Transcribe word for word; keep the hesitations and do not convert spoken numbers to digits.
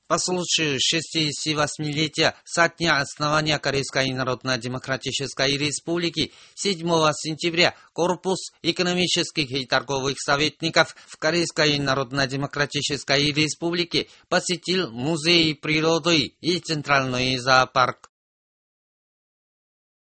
По случаю шестидесятивосьмилетия со дня основания Корейской Народно-Демократической Республики седьмого сентября Корпус экономических и торговых советников в Корейской Народно-Демократической Республике посетил музей природы и центральный зоопарк.